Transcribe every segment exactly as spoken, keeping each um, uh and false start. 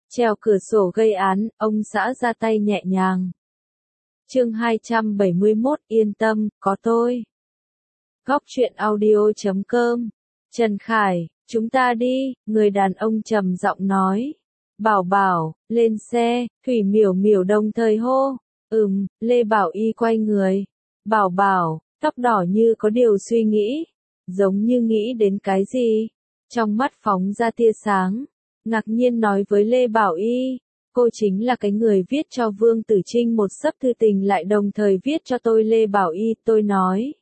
Trèo cửa sổ gây án, ông xã ra tay nhẹ nhàng. Chương hai trăm bảy mươi mốt, yên tâm, có tôi. Góc truyện audio chấm com. Trần Khải, chúng ta đi, người đàn ông trầm giọng nói. Bảo Bảo, lên xe, Thủy Miểu Miểu đồng thời hô. Ừm, Lê Bảo Y quay người. Bảo Bảo, tóc đỏ như có điều suy nghĩ, giống như nghĩ đến cái gì. Trong mắt phóng ra tia sáng, ngạc nhiên nói với Lê Bảo Y, cô chính là cái người viết cho Vương Tử Trinh một xấp thư tình lại đồng thời viết cho tôi. Lê Bảo Y, tôi nói.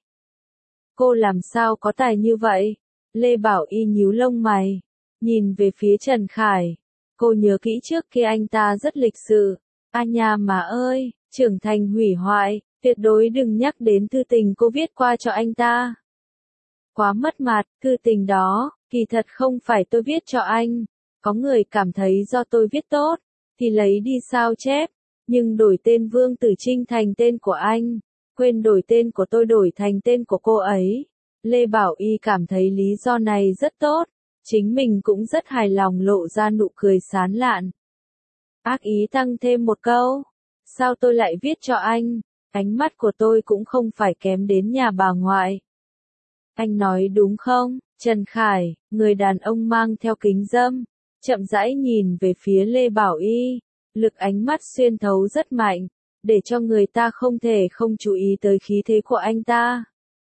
Cô làm sao có tài như vậy? Lê Bảo Y nhíu lông mày, nhìn về phía Trần Khải. Cô nhớ kỹ trước kia anh ta rất lịch sự. A nha mà ơi, trưởng thành hủy hoại, tuyệt đối đừng nhắc đến thư tình cô viết qua cho anh ta. Quá mất mặt, thư tình đó, kỳ thật không phải tôi viết cho anh. Có người cảm thấy do tôi viết tốt, thì lấy đi sao chép, nhưng đổi tên Vương Tử Trinh thành tên của anh, quên đổi tên của tôi đổi thành tên của cô ấy. Lê Bảo Y cảm thấy lý do này rất tốt, chính mình cũng rất hài lòng, lộ ra nụ cười sán lạn. Ác ý tăng thêm một câu, sao tôi lại viết cho anh, ánh mắt của tôi cũng không phải kém đến nhà bà ngoại. Anh nói đúng không? Trần Khải, người đàn ông mang theo kính râm, chậm rãi nhìn về phía Lê Bảo Y, lực ánh mắt xuyên thấu rất mạnh, để cho người ta không thể không chú ý tới khí thế của anh ta.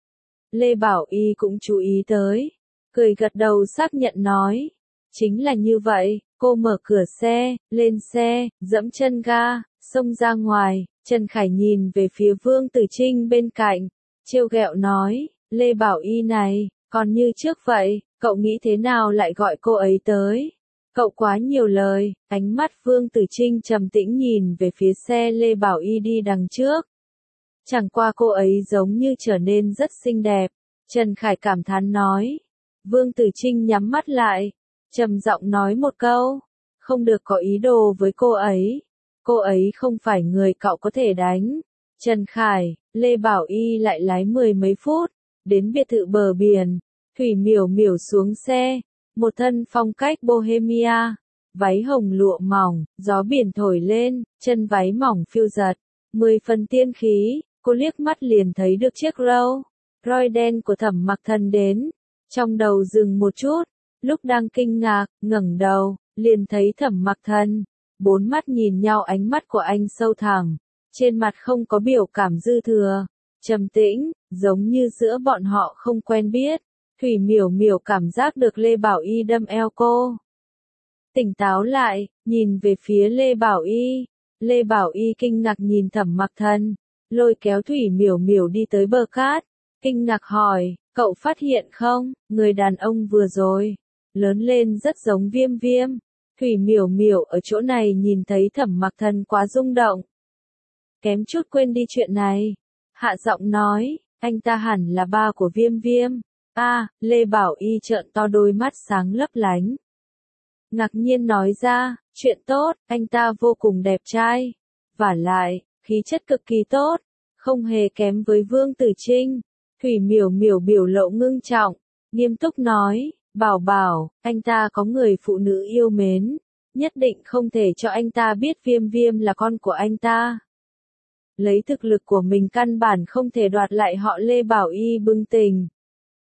Lê Bảo Y cũng chú ý tới, cười gật đầu xác nhận nói, chính là như vậy. Cô mở cửa xe, lên xe, dẫm chân ga, xông ra ngoài. Trần Khải nhìn về phía Vương Tử Trinh bên cạnh, trêu ghẹo nói, Lê Bảo Y này, còn như trước vậy, cậu nghĩ thế nào lại gọi cô ấy tới? Cậu quá nhiều lời. Ánh mắt Vương Tử Trinh trầm tĩnh nhìn về phía xe Lê Bảo Y đi đằng trước. Chẳng qua cô ấy giống như trở nên rất xinh đẹp. Trần Khải cảm thán nói. Vương Tử Trinh nhắm mắt lại, trầm giọng nói một câu, không được có ý đồ với cô ấy. Cô ấy không phải người cậu có thể đánh. Trần Khải, Lê Bảo Y lại lái mười mấy phút, đến biệt thự bờ biển. Thủy Miểu Miểu xuống xe, một thân phong cách Bohemia, váy hồng lụa mỏng, gió biển thổi lên, chân váy mỏng phiêu giật, mười phần tiên khí. Cô liếc mắt liền thấy được chiếc Rolls Royce đen của Thẩm Mặc Thần đến, trong đầu dừng một chút, lúc đang kinh ngạc, ngẩng đầu, liền thấy Thẩm Mặc Thần, bốn mắt nhìn nhau, ánh mắt của anh sâu thẳm, trên mặt không có biểu cảm dư thừa, trầm tĩnh, giống như giữa bọn họ không quen biết. Thủy Miểu Miểu cảm giác được Lê Bảo Y đâm eo cô. Tỉnh táo lại, nhìn về phía Lê Bảo Y. Lê Bảo Y kinh ngạc nhìn Thẩm Mặc Thần, lôi kéo Thủy Miểu Miểu đi tới bờ cát, kinh ngạc hỏi, cậu phát hiện không, người đàn ông vừa rồi, lớn lên rất giống Viêm Viêm. Thủy Miểu Miểu ở chỗ này nhìn thấy Thẩm Mặc Thần quá rung động, kém chút quên đi chuyện này, hạ giọng nói, anh ta hẳn là ba của Viêm Viêm. A, à, Lê Bảo Y trợn to đôi mắt sáng lấp lánh, ngạc nhiên nói ra, chuyện tốt, anh ta vô cùng đẹp trai, vả lại, khí chất cực kỳ tốt, không hề kém với Vương Tử Trinh. Thủy Miểu Miểu biểu lộ ngưng trọng, nghiêm túc nói, Bảo Bảo, anh ta có người phụ nữ yêu mến, nhất định không thể cho anh ta biết Viêm Viêm là con của anh ta. Lấy thực lực của mình căn bản không thể đoạt lại họ. Lê Bảo Y bừng tỉnh,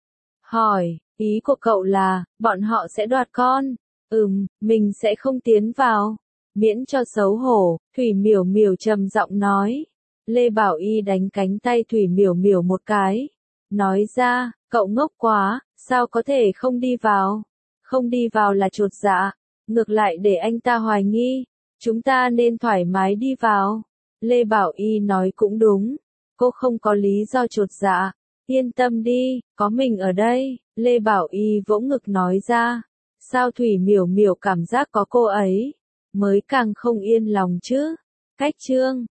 hỏi, ý của cậu là, bọn họ sẽ đoạt con? Ừm, mình sẽ không tiến vào, miễn cho xấu hổ. Thủy Miểu Miểu trầm giọng nói. Lê Bảo Y đánh cánh tay Thủy Miểu Miểu một cái, nói ra, cậu ngốc quá, sao có thể không đi vào? Không đi vào là chột dạ, ngược lại để anh ta hoài nghi, chúng ta nên thoải mái đi vào. Lê Bảo Y nói cũng đúng, cô không có lý do chột dạ, yên tâm đi, có mình ở đây. Lê Bảo Y vỗ ngực nói ra, sao Thủy Miểu Miểu cảm giác có cô ấy, mới càng không yên lòng chứ. Cách chương